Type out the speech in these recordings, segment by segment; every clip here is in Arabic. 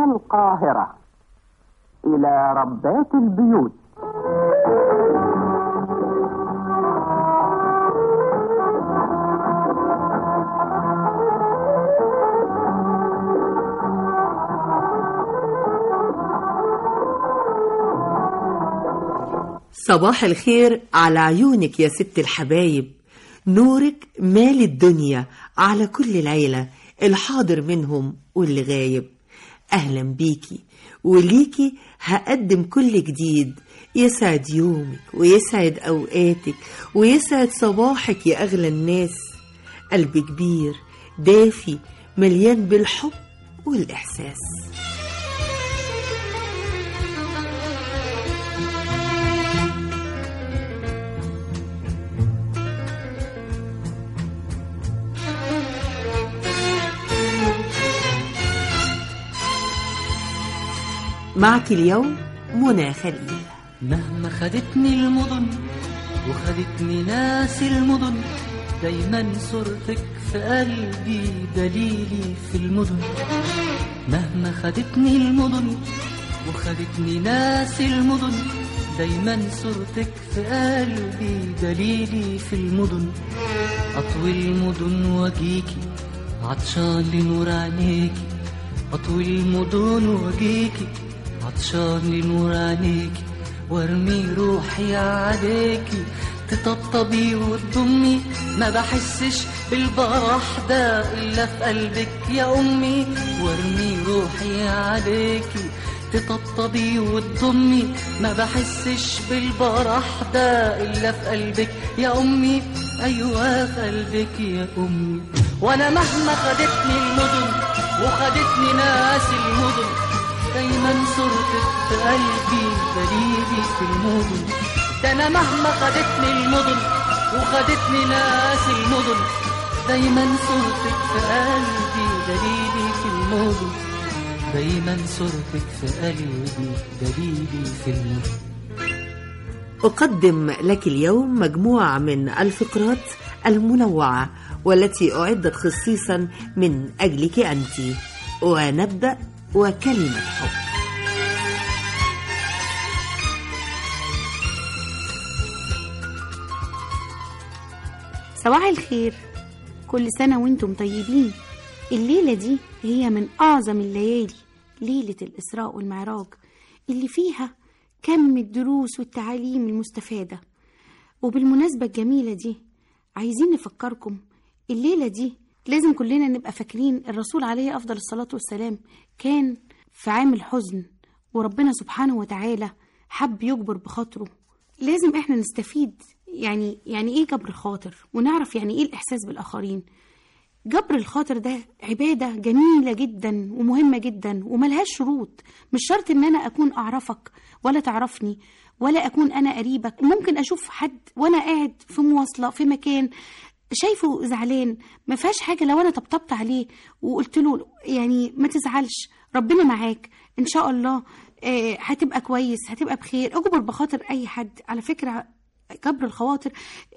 القاهرة إلى ربات البيوت. صباح الخير على عيونك يا ست الحبايب، نورك مال الدنيا على كل العيلة، الحاضر منهم واللي غايب. أهلا بيكي وليكي هقدم كل جديد يسعد يومك ويسعد أوقاتك ويسعد صباحك يا أغلى الناس. قلب كبير دافي مليان بالحب والإحساس. معك اليوم منى خليل. مهما خدتني المدن وخدتني ناس المدن، دايما صورتك في قلبي دليلي في المدن. مهما خدتني المدن وخدتني ناس المدن، دايما صورتك في قلبي دليلي في المدن. أطوي المدن واجيكي عطشان لنور عينيكي، أطوي المدن واجيكي عطشان لنور عينيكي، وارمي روحي عليكي تطبطبي وتضمي. ما بحسش بالبرح ده إلا في قلبك يا أمي، وارمي روحي عليكي تطبطبي وتضمي. ما بحسش بالبرح ده إلا في قلبك يا أمي، أيوة في قلبك يا أمي. وأنا مهما خدتني المدن وخدتني ناس المدن، دايما صورتك في قلبي دليلي في المدن. ده أنا مهما خدتني المدن وخدتني ناس المدن، دايما صورتك في قلبي دليلي في المدن. دايما صورتك في قلبي دليلي في المدن. أقدم لك اليوم مجموعة من الفقرات المنوعة والتي أعدت خصيصا من أجلك أنت. ونبدأ وكلمة حب. صباح الخير، كل سنة وانتم طيبين. الليلة دي هي من أعظم الليالي، ليلة الإسراء والمعراج، اللي فيها كم الدروس والتعاليم المستفادة. وبالمناسبة الجميلة دي عايزين نفكركم، الليلة دي لازم كلنا نبقى فاكرين الرسول عليه أفضل الصلاة والسلام كان في عام الحزن، وربنا سبحانه وتعالى حب يجبر بخاطره. لازم احنا نستفيد يعني ايه جبر الخاطر، ونعرف يعني ايه الإحساس بالآخرين. جبر الخاطر ده عبادة جميلة جدا ومهمة جدا وملهاش شروط. مش شرط ان انا اكون اعرفك ولا تعرفني ولا اكون انا قريبك. ممكن اشوف حد وانا قاعد في مواصلة في مكان شايفه زعلان، ما فيهاش حاجة لو انا طبطبت عليه وقلت له يعني ما تزعلش، ربنا معاك ان شاء الله، هتبقى كويس، هتبقى بخير. اجبر بخاطر اي حد. على فكرة جبر الخواطر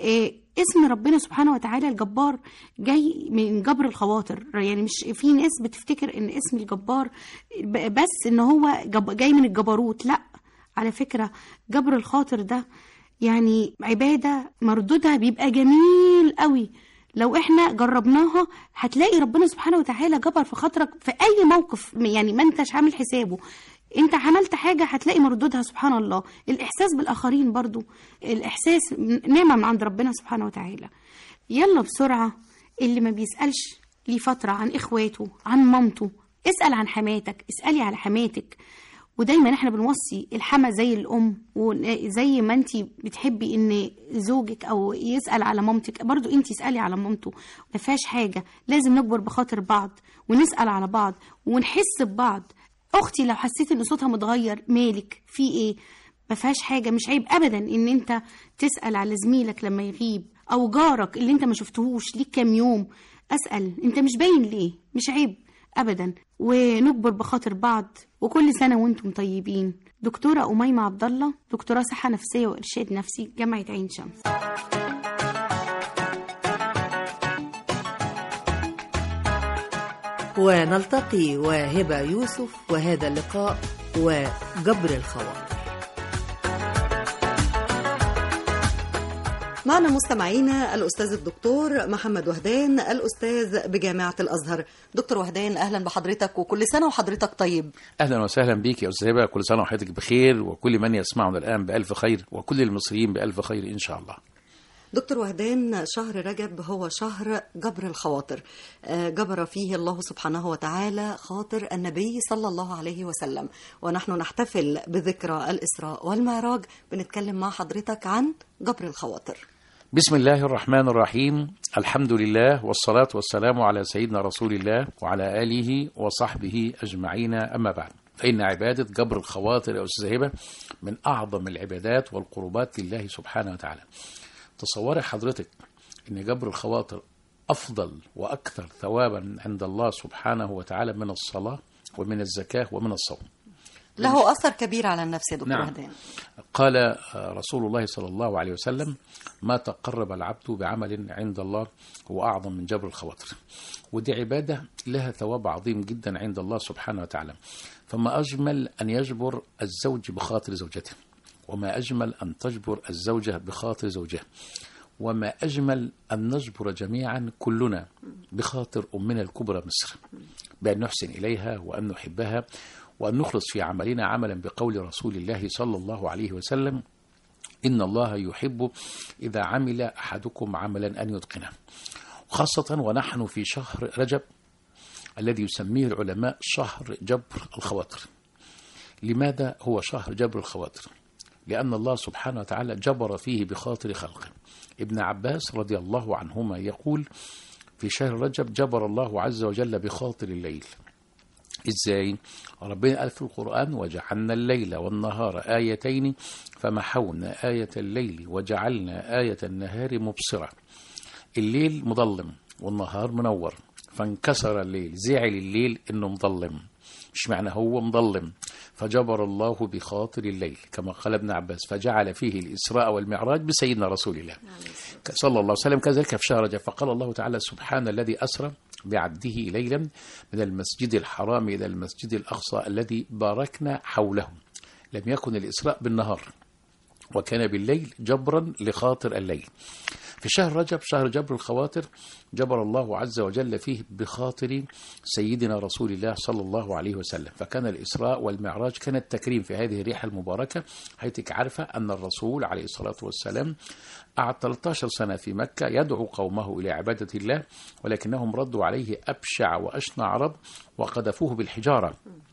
اسم ربنا سبحانه وتعالى الجبار جاي من جبر الخواطر. يعني مش في ناس بتفتكر ان اسم الجبار بس ان هو جاي من الجبروت، لا، على فكرة جبر الخاطر ده يعني عبادة مردودها بيبقى جميل قوي. لو احنا جربناها هتلاقي ربنا سبحانه وتعالى جبر في خاطرك في اي موقف، يعني ما انتش عامل حسابه، انت عملت حاجة هتلاقي مردودها سبحان الله. الإحساس بالآخرين برضو الإحساس نعمة من عند ربنا سبحانه وتعالى. يلا بسرعة، اللي ما بيسألش ليه فترة عن إخواته عن مامته، اسأل عن حماتك، اسألي على حماتك. ودايما احنا بنوصي الحما زي الأم، وزي ما انتي بتحبي ان زوجك او يسأل على مامتك برضو انتي اسألي على مامته. ما فيهاش حاجة، لازم نكبر بخاطر بعض ونسأل على بعض ونحس ببعض. اختي لو حسيت ان صوتها متغير مالك في ايه، ما فيهاش حاجه، مش عيب ابدا ان انت تسال على زميلك لما يغيب، او جارك اللي انت ما شفتهوش ليك كام يوم، اسال انت مش باين ليه، مش عيب ابدا. ونكبر بخاطر بعض. وكل سنه وانتم طيبين. دكتوره أميمة عبد الله، دكتوره صحه نفسيه وارشاد نفسي، جامعه عين شمس. ونلتقي وهبة يوسف، وهذا اللقاء وجبر الخواطر. معنا مستمعينا الأستاذ الدكتور محمد وهدان، الأستاذ بجامعة الأزهر. دكتور وهدان، أهلا بحضرتك وكل سنة وحضرتك طيب. أهلا وسهلا بك يا أستاذ هبة، كل سنة وحضرتك بخير، وكل من يسمعنا الآن بألف خير، وكل المصريين بألف خير إن شاء الله. دكتور وهدان، شهر رجب هو شهر جبر الخواطر، جبر فيه الله سبحانه وتعالى خاطر النبي صلى الله عليه وسلم، ونحن نحتفل بذكرى الإسراء والمعراج. بنتكلم مع حضرتك عن جبر الخواطر. بسم الله الرحمن الرحيم، الحمد لله والصلاة والسلام على سيدنا رسول الله وعلى آله وصحبه أجمعين، أما بعد، فإن عبادة جبر الخواطر يا أستاذ هبة من أعظم العبادات والقربات لله سبحانه وتعالى. تصوري حضرتك أن جبر الخواطر أفضل وأكثر ثوابا عند الله سبحانه وتعالى من الصلاة ومن الزكاة ومن الصوم. له أثر كبير على النفس يا دكتور وهدان. قال رسول الله صلى الله عليه وسلم: ما تقرب العبد بعمل عند الله هو أعظم من جبر الخواطر. ودي عبادة لها ثواب عظيم جدا عند الله سبحانه وتعالى. فما أجمل أن يجبر الزوج بخاطر زوجته، وما أجمل أن تجبر الزوجة بخاطر زوجها، وما أجمل أن نجبر جميعا كلنا بخاطر أمنا الكبرى مصر، بأن نحسن إليها وأن نحبها وأن نخلص في عملنا عملا بقول رسول الله صلى الله عليه وسلم: إن الله يحب إذا عمل أحدكم عملا أن يتقنه. خاصة ونحن في شهر رجب الذي يسميه العلماء شهر جبر الخواطر. لماذا هو شهر جبر الخواطر؟ لأن الله سبحانه وتعالى جبر فيه بخاطر خلقه. ابن عباس رضي الله عنهما يقول: في شهر رجب جبر الله عز وجل بخاطر الليل. إزاي؟ ربنا قال في القرآن: وجعلنا الليل والنهار آيتين فمحونا آية الليل وجعلنا آية النهار مبصرة. الليل مظلم والنهار منور، فانكسر الليل، زعل الليل إنه مظلم، مش معنى هو مظلم، فجبر الله بخاطر الليل كما قال ابن عباس: فجعل فيه الإسراء والمعراج بسيدنا رسول الله صلى الله عليه وسلم. كذلك في شهر رجب فقال الله تعالى: سبحان الذي أسرى بعبده ليلا من المسجد الحرام إلى المسجد الأقصى الذي باركنا حوله. لم يكن الإسراء بالنهار، وكان بالليل جبرا لخاطر الليل. في شهر رجب شهر جبر الخواطر جبر الله عز وجل فيه بخاطر سيدنا رسول الله صلى الله عليه وسلم. فكان الإسراء والمعراج كان التكريم في هذه الريحة المباركة، حيث عارفة أن الرسول عليه الصلاة والسلام قعد 13 سنة في مكة يدعو قومه إلى عبادة الله، ولكنهم ردوا عليه أبشع وأشنع رد وقذفوه بالحجارة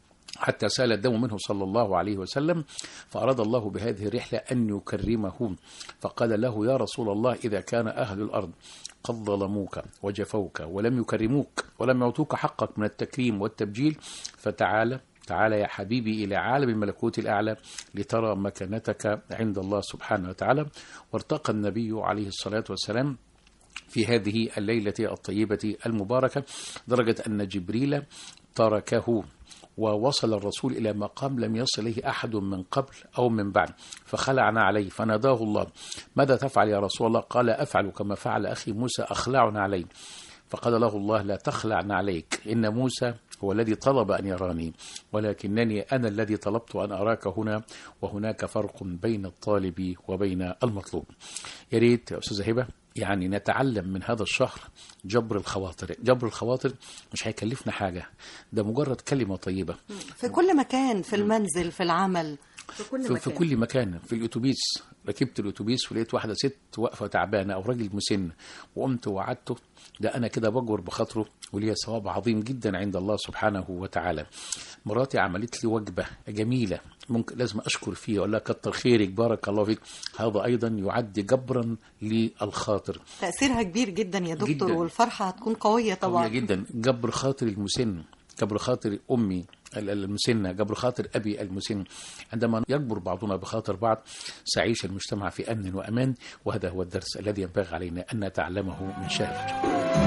حتى سال الدم منه صلى الله عليه وسلم. فأراد الله بهذه الرحلة أن يكرمه، فقال له: يا رسول الله، إذا كان أهل الأرض قد ظلموك وجفوك ولم يكرموك ولم يعطوك حقك من التكريم والتبجيل، فتعالى يا حبيبي إلى عالم الملكوت الأعلى لترى مكانتك عند الله سبحانه وتعالى. وارتقى النبي عليه الصلاة والسلام في هذه الليلة الطيبة المباركة درجة أن جبريل تركه، ووصل الرسول إلى مقام لم يصل إليه أحد من قبل أو من بعد، فخلعنا عليه فناداه الله: ماذا تفعل يا رسول الله؟ قال: أفعل كما فعل أخي موسى، أخلعنا عليه. فقال له الله: لا تخلعنا عليك، إن موسى هو الذي طلب أن يراني، ولكنني أنا الذي طلبت أن أراك هنا، وهناك فرق بين الطالب وبين المطلوب. يا ريت يا أستاذة هبة يعني نتعلم من هذا الشهر جبر الخواطر. جبر الخواطر مش هيكلفنا حاجة، ده مجرد كلمة طيبة في كل مكان، في المنزل، في العمل، في كل مكان. في الأتوبيس، ركبت الأتوبيس ولقيت واحدة ست واقفة تعبانة أو راجل مسن، وقمت وعدته، ده أنا كده بجبر بخاطره وليا ثواب عظيم جدا عند الله سبحانه وتعالى. مراتي عملت لي وجبة جميلة ممكن لازم أشكر فيها، أقول لها كتر خيرك، بارك الله فيك. هذا أيضا يعد جبرا للخاطر. تأثيرها كبير جدا يا دكتور جداً. والفرحة هتكون قوية طبعا، قوية جدا. جبر خاطر المسن، جبر خاطر أمي المسنة، جبر خاطر أبي المسن. عندما يجبر بعضنا بخاطر بعض سيعيش المجتمع في أمن وأمان. وهذا هو الدرس الذي ينبغي علينا أن نتعلمه من شهر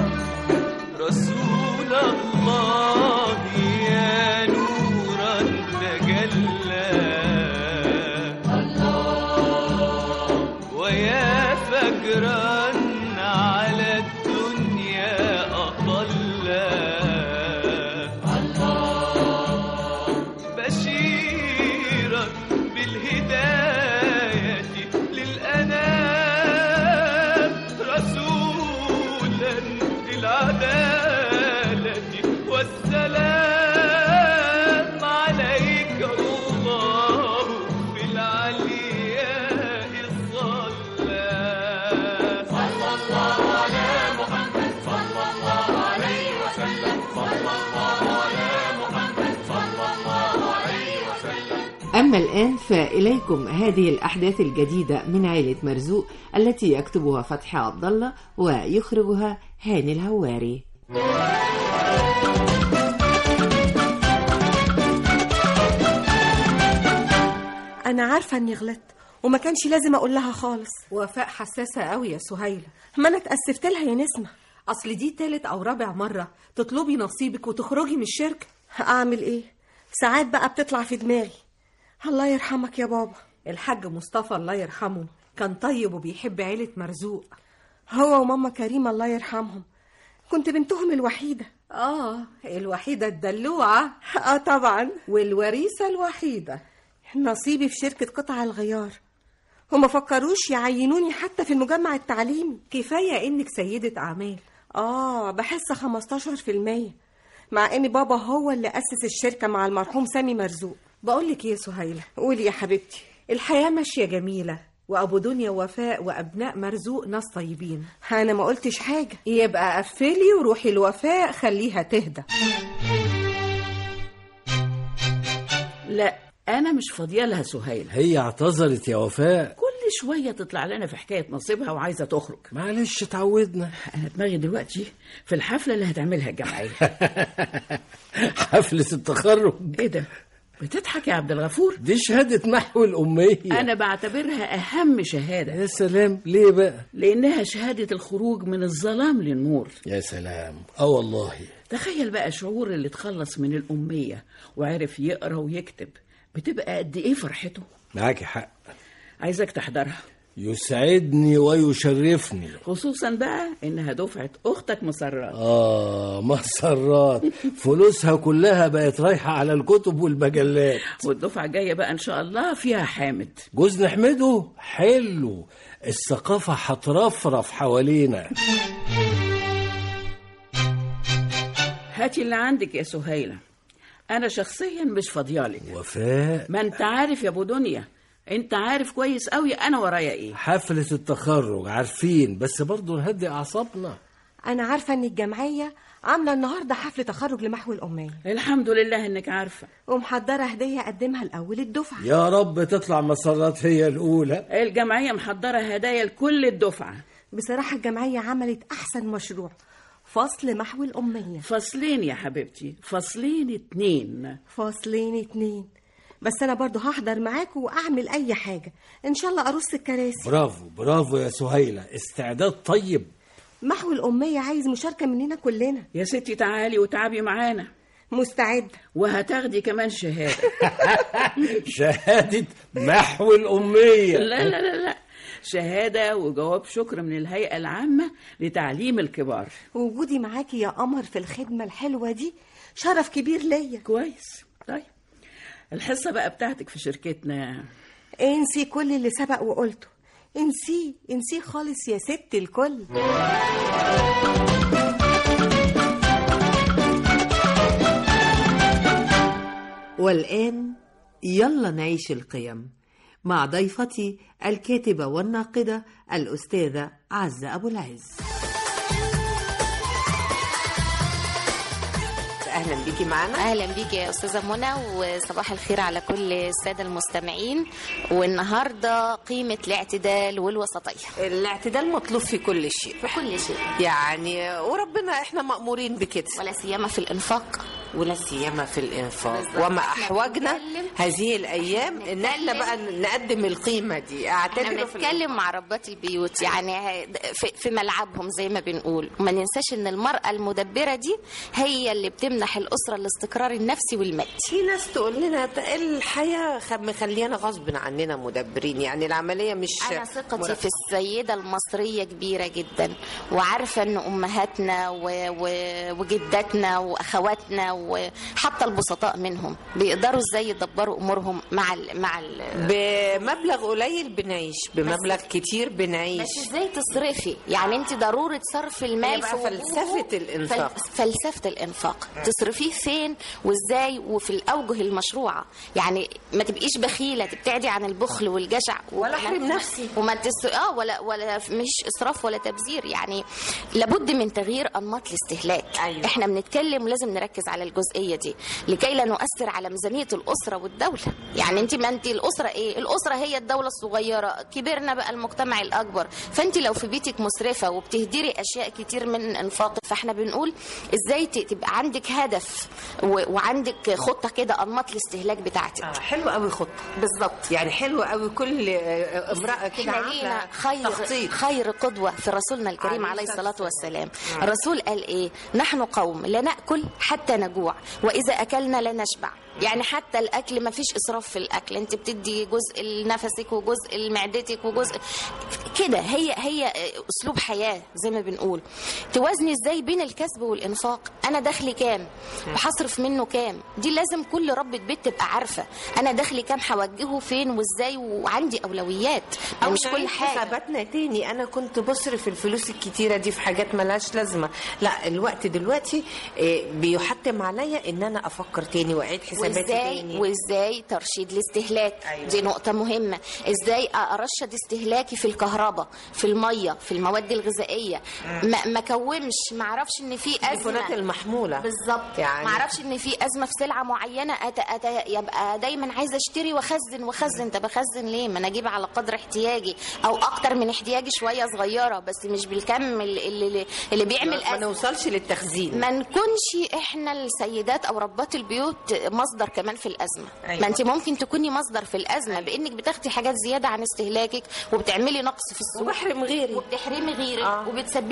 رسول الله يا نورا تجلى الله، ويا فجرا على الدنيا أطلى أما الآن فإليكم هذه الأحداث الجديدة من عائلة مرزوق التي يكتبها فتحي عبد الله ويخرجها هاني الهواري. أنا عارفة إني غلطت وما كانش لازم أقول لها خالص. وفاء حساسة قوي يا سهيلة. ما أنا اتأسفت لها يا نسمة. أصل دي تالت أو رابع مرة تطلبي نصيبك وتخرجي من الشركة. أعمل إيه؟ ساعات بقى بتطلع في دماغي. الله يرحمك يا بابا. الحاج مصطفى الله يرحمه كان طيب وبيحب عيلة مرزوق. هو وماما كريمة الله يرحمهم، كنت بنتهم الوحيدة. الوحيدة الدلوعة. طبعا. والوريثة الوحيدة. نصيبي في شركة قطع الغيار، وما فكروش يعينوني حتى في المجمع التعليمي. كفاية إنك سيدة أعمال. بحس 15%، مع إن بابا هو اللي أسس الشركة مع المرحوم سامي مرزوق. بقولك إيه يا سهيلة؟ قولي يا حبيبتي. الحياة ماشية جميلة، وأبو دنيا ووفاء وأبناء مرزوق ناس طيبين. أنا ما قلتش حاجة. يبقى قفلي وروحي الوفاء خليها تهدى. لا أنا مش فاضية لها سهيلة. هي اعتذرت يا وفاء. كل شوية تطلع لنا في حكاية نصيبها وعايزة تخرج. معلش اتعودنا. أنا دماغي دلوقتي في الحفلة اللي هتعملها الجمعية. حفلة التخرج. إيه ده؟ بتضحك يا عبد الغفور؟ دي شهادة محو الأمية. أنا بعتبرها أهم شهادة. يا سلام، ليه بقى؟ لأنها شهادة الخروج من الظلام للنور. يا سلام، والله. تخيل بقى شعور اللي اتخلص من الأمية وعرف يقرأ ويكتب، بتبقى قد إيه فرحته. معاكي حق. عايزك تحضرها. يسعدني ويشرفني، خصوصا بقى إنها دفعة أختك مسرات. مسرات فلوسها كلها بقت رايحة على الكتب والمجلات. والدفعة جاية بقى إن شاء الله فيها حامد. جوز نحمده حلو، الثقافة هترفرف حوالينا. هاتي اللي عندك يا سهيلة، أنا شخصيا مش فاضيالك. وفاء، ما أنت عارف يا أبو دنيا، أنت عارف كويس قوي أنا ورايا إيه. حفلة التخرج عارفين، بس برضو نهدي أعصابنا. أنا عارفة إن الجمعية عاملة النهاردة حفلة تخرج لمحو الأمية. الحمد لله إنك عارفة. ومحضرة هدية أقدمها الأول الدفعة. يا رب تطلع مسرات هي الأولى. الجمعية محضرة هدايا لكل الدفعة. بصراحة الجمعية عملت أحسن مشروع، فصل محو الأمية. فصلين يا حبيبتي، فصلين 2. فصلين 2. بس أنا برضو هحضر معاكم وأعمل أي حاجة، إن شاء الله أرص الكراسي. برافو برافو يا سهيلة، استعداد طيب. محو الأمية عايز مشاركة مننا كلنا. يا ستي تعالي وتعبي معانا. مستعد. وهتاخدي كمان شهادة. شهادة محو الأمية؟ لا لا لا لا، شهادة وجواب شكر من الهيئة العامة لتعليم الكبار. وجودي معاكي يا قمر في الخدمة الحلوة دي شرف كبير ليا. كويس. طيب الحصة بقى بتاعتك في شركتنا. انسي كل اللي سبق وقلته، انسي خالص يا ست الكل. والآن يلا نعيش القيم مع ضيفتي الكاتبة والناقدة الأستاذة عزة أبو العز. أهلا بيكي معنا. أهلا بيكي يا أستاذة منى، وصباح الخير على كل السادة المستمعين. والنهاردة قيمة الاعتدال والوسطية. الاعتدال مطلوب في كل شيء، في كل شيء يعني وربنا احنا مأمورين بكده، ولا سيما في الإنفاق. ولا سيما في الإنفاق. وما أحوجنا هذه الأيام إن احنا بقى نقدم القيمة دي. احنا بنتكلم مع ربات البيوت، يعني في ملعبهم زي ما بنقول. وما ننساش إن المرأة المدبرة دي هي اللي بتمنح الأسرة الاستقرار النفسي والمادي. في ناس تقول لنا الحياة مخلينا غصب عننا مدبرين، يعني العملية مش. أنا ثقتي في السيدة المصرية كبيرة جدا، وعارفة إن أمهاتنا وجداتنا وأخواتنا وحتى البسطاء منهم بيقدروا ازاي يدبروا امورهم مع بمبلغ قليل بنعيش، بمبلغ كتير بنعيش. بس ازاي تصرفي؟ يعني انت ضرورة صرف المال في فلسفة الانفاق. فلسفة الانفاق تصرفيه فين وازاي وفي الاوجه المشروعة. يعني ما تبقيش بخيلة تبتعدي عن البخل والجشع ولا احرم نفسي وما ولا مش اسراف ولا تبذير. يعني لابد من تغيير انماط الاستهلاك. أيوة. احنا بنتكلم ولازم نركز على الجزئية دي لكي لا نؤثر على ميزانية الأسرة والدولة. يعني انت ما انت الأسرة ايه؟ الأسرة هي الدولة الصغيرة، كبرنا بقى المجتمع الأكبر. فانت لو في بيتك مسرفة وبتهدري أشياء كتير من انفاقك، فاحنا بنقول ازاي تبقى عندك هدف وعندك خطة كده أنماط الاستهلاك بتاعتك. حلو قوي خطة بالظبط. يعني حلو قوي كل امرأة كده عاملة خير قدوة في رسولنا الكريم عليه الصلاة والسلام. الرسول قال ايه؟ نحن قوم لا نأكل حتى نجوع وإذا أكلنا لا نشبع. يعني حتى الأكل ما فيش إسراف في الأكل، أنت بتدي جزء لنفسك وجزء لمعدتك وجزء كده. هي أسلوب حياة زي ما بنقول. توازني إزاي بين الكسب والإنفاق؟ أنا دخلي كام وحصرف منه كام؟ دي لازم كل ربة بيت تبقى عارفة أنا دخلي كام هوجهه فين وإزاي، وعندي أولويات. أو مش كل حاجة حساباتنا تاني. أنا كنت بصرف الفلوس الكتيرة دي في حاجات ملهاش لازمة. لا، الوقت دلوقتي بيحتم عليا إن أنا أفكر تاني وأعيد حساباتي تاني. وإزاي ترشيد الاستهلاك. أيوة. دي نقطة مهمة. إزاي أرشد استهلاكي في الكهرباء، في المية، في المواد الغذائية. ما كومش، ما اعرفش ان في ازمه التليفونات المحموله بالظبط. يعني ما اعرفش ان في ازمه في سلعه معينه يبقى دايما عايزه اشتري واخزن. طب اخزن ليه؟ ما انا اجيب على قدر احتياجي او اكتر من احتياجي شويه صغيره، بس مش بالكم اللي بيعمل ما نوصلش للتخزين. ما نكونش احنا السيدات او ربات البيوت مصدر كمان في الازمه. أيوة. ما انت ممكن تكوني مصدر في الازمه بانك بتاخدي حاجات زياده عن استهلاكك وبتعملي نقص في السوق وبحرم غيري وبتحرمي غيرك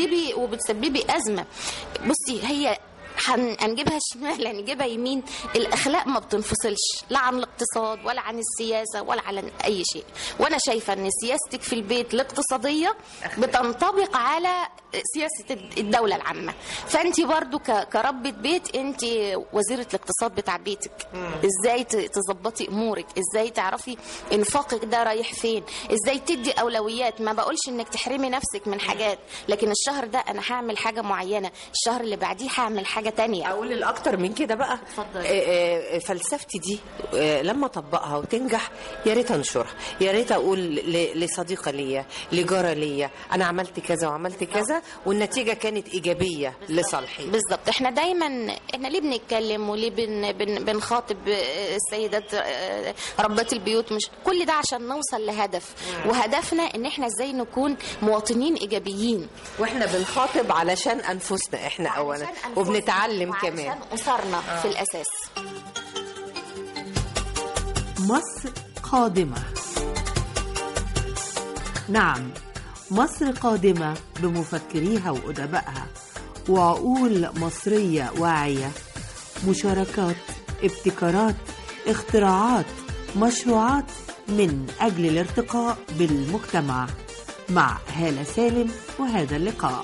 وبتسببي ازمه. بصي، هي هنجيبها شمال هنجيبها يمين. الاخلاق ما بتنفصلش لا عن الاقتصاد ولا عن السياسه ولا عن اي شيء. وانا شايفه ان سياستك في البيت الاقتصاديه بتنطبق على سياسه الدوله العامه. فانت برضو كربة بيت انت وزيره الاقتصاد بتاع بيتك. ازاي تظبطي امورك، ازاي تعرفي انفاقك ده رايح فين، ازاي تدي اولويات. ما بقولش انك تحرمي نفسك من حاجات، لكن الشهر ده انا هعمل حاجه معينه، الشهر اللي بعديه هعمل حاجه تانية. اقول الاكتر من كده بقى. فلسفتي دي لما اطبقها وتنجح يا ريت انشرها، يا ريت اقول لصديقه ليا، لجاره ليا، انا عملت كذا وعملت كذا والنتيجه كانت ايجابيه لصالحي. بالظبط. احنا دايما ليه بنتكلم وليه بنخاطب السيدات ربات البيوت؟ مش كل ده عشان نوصل لهدف، وهدفنا ان احنا ازاي نكون مواطنين ايجابيين، واحنا بنخاطب علشان انفسنا احنا اولا وبنتعلم كمان عشان أسرنا في الأساس. مصر قادمة. نعم، مصر قادمة بمفكريها وأدبائها وعقول مصرية واعية، مشاركات، ابتكارات، اختراعات، مشروعات من أجل الارتقاء بالمجتمع. مع هالة سالم وهذا اللقاء.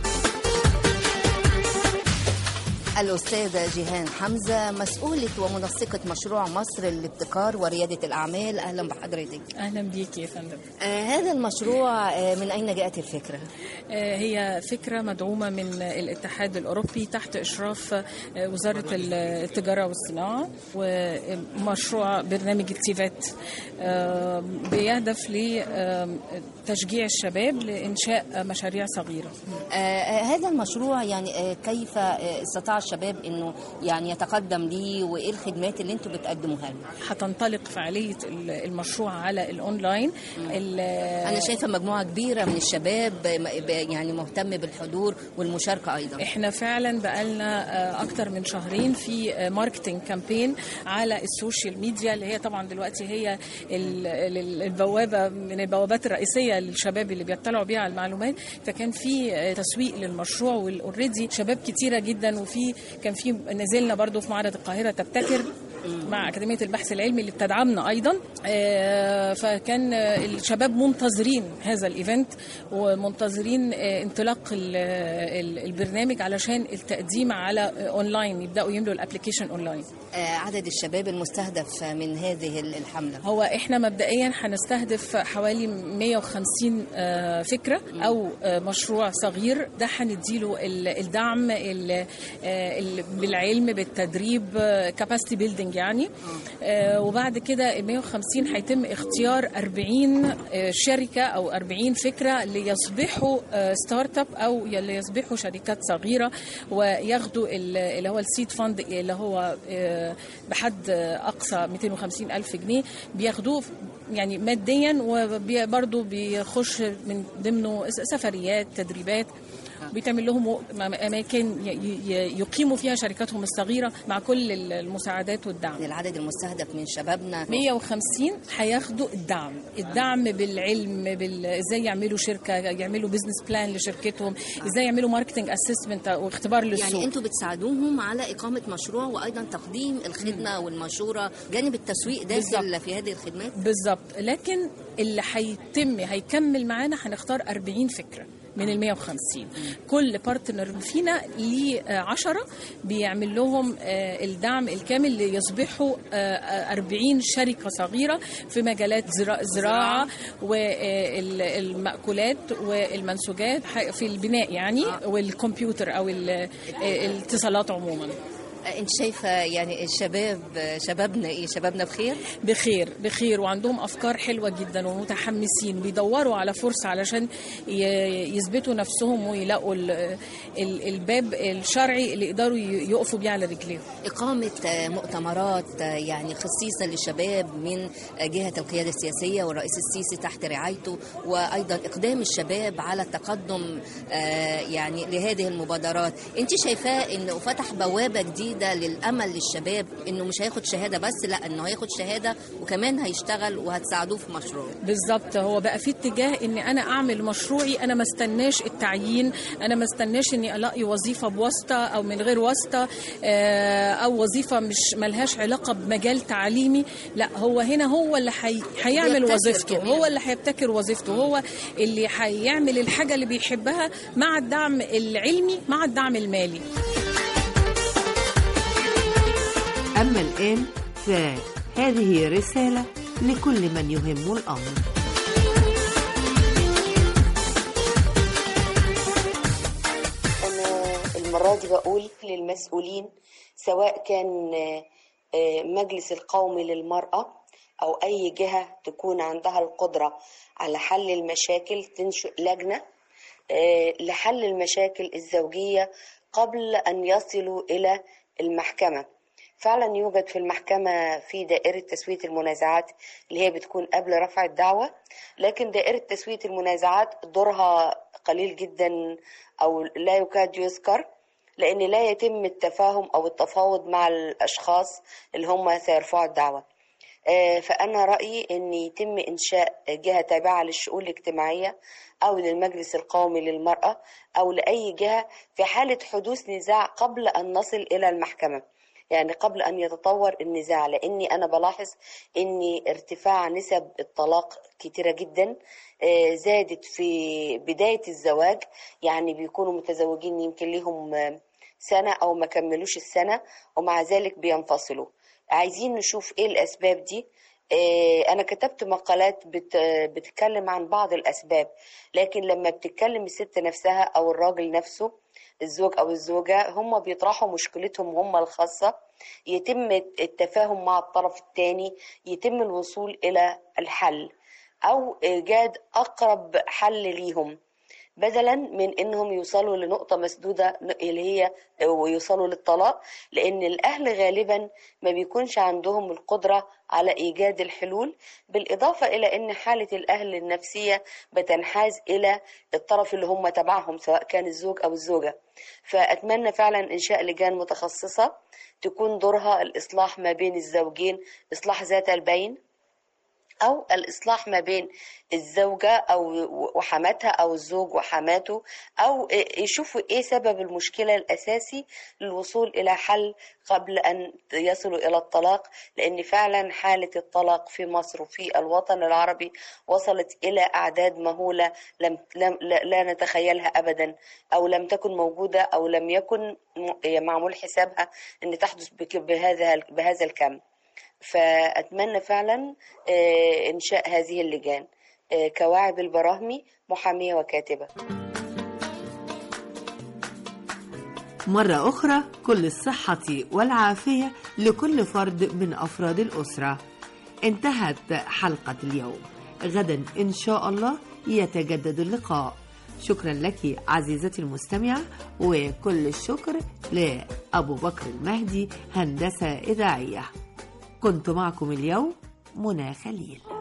الأستاذة جيهان حمزة، مسؤولة ومنسقة مشروع مصر للابتكار وريادة الأعمال. أهلا بحضرتك. أهلا بيك يا فندم. هذا المشروع من أين جاءت الفكرة؟ هي فكرة مدعومة من الاتحاد الأوروبي تحت إشراف وزارة التجارة والصناعة، ومشروع برنامج التيفات بيهدف لتشجيع الشباب لإنشاء مشاريع صغيرة. هذا المشروع يعني كيف استطاع الشباب انه يعني يتقدم ليه، وايه الخدمات اللي انتم بتقدموها له؟ هتنطلق فعاليه المشروع على الاونلاين. انا شايفه مجموعه كبيره من الشباب يعني مهتم بالحضور والمشاركه ايضا. احنا فعلا بقالنا اكتر من شهرين في ماركتنج كامبين على السوشيال ميديا، اللي هي طبعا دلوقتي هي البوابه من البوابات الرئيسيه للشباب اللي بيطلعوا بيها على المعلومات. فكان في تسويق للمشروع، والاوريدي شباب كتيره جدا، وفي كان في نزلنا برضو في معرض القاهرة تبتكر مع أكاديمية البحث العلمي اللي بتدعمنا أيضا. فكان الشباب منتظرين هذا الإيفنت ومنتظرين انطلاق البرنامج علشان التقديم على أونلاين، يبدأوا يملوا الابليكيشن أونلاين. عدد الشباب المستهدف من هذه الحملة؟ هو إحنا مبدئيا هنستهدف حوالي 150 فكرة أو مشروع صغير. ده هنديله الدعم بالعلم، بالتدريب، كاباسيتي بيلدينج ماركتينج يعني. وبعد كده 150 هيتم اختيار 40 شركة أو 40 فكرة ليصبحوا ستارت اب أو ليصبحوا شركات صغيرة، وياخدوا اللي هو السيد فاند اللي هو بحد أقصى 250 ألف جنيه بياخدوه يعني ماديا، وبرضه بيخش من ضمنه سفريات، تدريبات، بيتعمل لهم أماكن يقيموا فيها شركاتهم الصغيرة مع كل المساعدات والدعم. العدد المستهدف من شبابنا 150 هياخدوا الدعم بالعلم، ازاي يعملوا شركة، يعملوا بيزنس بلان لشركتهم، ازاي يعملوا ماركتنج اسسمنت واختبار للسوق. يعني انتوا بتساعدوهم على إقامة مشروع وأيضا تقديم الخدمة والمشورة جانب التسويق داخل في هذه الخدمات. بالضبط، لكن اللي هيكمل معانا هنختار 40 فكرة من 150. كل بارتنر فينا ليه 10 بيعمل لهم الدعم الكامل ليصبحوا 40 شركة صغيرة في مجالات زراعة والمأكولات والمنسوجات في البناء يعني، والكمبيوتر أو الاتصالات عموما. انت شايفه يعني شبابنا ايه؟ شبابنا بخير وعندهم افكار حلوه جدا ومتحمسين، بيدوروا على فرصه علشان يثبتوا نفسهم ويلاقوا الباب الشرعي اللي يقدروا يقفوا بيه على رجليهم. اقامه مؤتمرات يعني خصيصه للشباب من جهه القياده السياسيه والرئيس السيسي تحت رعايته، وايضا اقدام الشباب على التقدم يعني لهذه المبادرات، انت شايفاه انه فتح بوابه جديده للأمل للشباب إنه مش هياخد شهادة بس، لا إنه هياخد شهادة وكمان هيشتغل وهتساعدوه في مشروع؟ بالظبط، هو بقى في اتجاه إن أنا أعمل مشروعي، أنا ما استناش التعيين، أنا ما استناش إني ألاقي وظيفة بواسطة أو من غير واسطة أو وظيفة مش ملهاش علاقة بمجال تعليمي، لا هو هنا هو اللي هيعمل وظيفته، هو اللي هيبتكر وظيفته، هو اللي هيعمل الحاجة اللي بيحبها مع الدعم العلمي مع الدعم المالي. أما الآن فهذه رسالة لكل من يهم الأمر. أنا المرة دي بقول للمسؤولين، سواء كان مجلس القومي للمرأة أو أي جهة تكون عندها القدرة على حل المشاكل، تنشئ لجنة لحل المشاكل الزوجية قبل أن يصلوا إلى المحكمة. فعلا يوجد في المحكمة في دائرة تسوية المنازعات اللي هي بتكون قبل رفع الدعوة، لكن دائرة تسوية المنازعات دورها قليل جدا أو لا يكاد يذكر، لأن لا يتم التفاهم أو التفاوض مع الأشخاص اللي هم سيرفعوا الدعوة. فأنا رأيي أن يتم إنشاء جهة تابعة للشؤون الاجتماعية أو للمجلس القومي للمرأة أو لأي جهة في حالة حدوث نزاع قبل أن نصل إلى المحكمة، يعني قبل أن يتطور النزاع، لأني أنا بلاحظ أن ارتفاع نسب الطلاق كتيرة جدا، زادت في بداية الزواج، يعني بيكونوا متزوجين يمكن لهم سنة أو ما كملوش السنة ومع ذلك بينفصلوا. عايزين نشوف إيه الأسباب دي. أنا كتبت مقالات بتتكلم عن بعض الأسباب، لكن لما بتتكلم الست نفسها أو الراجل نفسه، الزوج أو الزوجة، هم بيطرحوا مشكلتهم هم الخاصة، يتم التفاهم مع الطرف الثاني، يتم الوصول إلى الحل أو إيجاد أقرب حل ليهم، بدلا من انهم يوصلوا لنقطة مسدودة اللي هي ويوصلوا للطلاق، لان الاهل غالبا ما بيكونش عندهم القدرة على ايجاد الحلول، بالاضافة الى ان حالة الاهل النفسية بتنحاز الى الطرف اللي هم تبعهم سواء كان الزوج او الزوجة. فاتمنى فعلا انشاء لجان متخصصة تكون دورها الاصلاح ما بين الزوجين، اصلاح ذات البين أو الإصلاح ما بين الزوجة أو وحماتها أو الزوج وحماته، أو يشوفوا إيه سبب المشكلة الأساسي للوصول إلى حل قبل أن يصلوا إلى الطلاق، لأن فعلا حالة الطلاق في مصر وفي الوطن العربي وصلت إلى أعداد مهولة لا نتخيلها أبدا، أو لم تكن موجودة أو لم يكن معمول حسابها أن تحدث بهذا الكم. فأتمنى فعلا إنشاء هذه اللجان. كواعب البراهمي، محامية وكاتبة. مرة أخرى كل الصحة والعافية لكل فرد من أفراد الأسرة. انتهت حلقة اليوم، غدا إن شاء الله يتجدد اللقاء. شكرا لك عزيزتي المستمعة، وكل الشكر لأبو بكر المهدي هندسة إذاعية. كنت معكم اليوم منى خليل.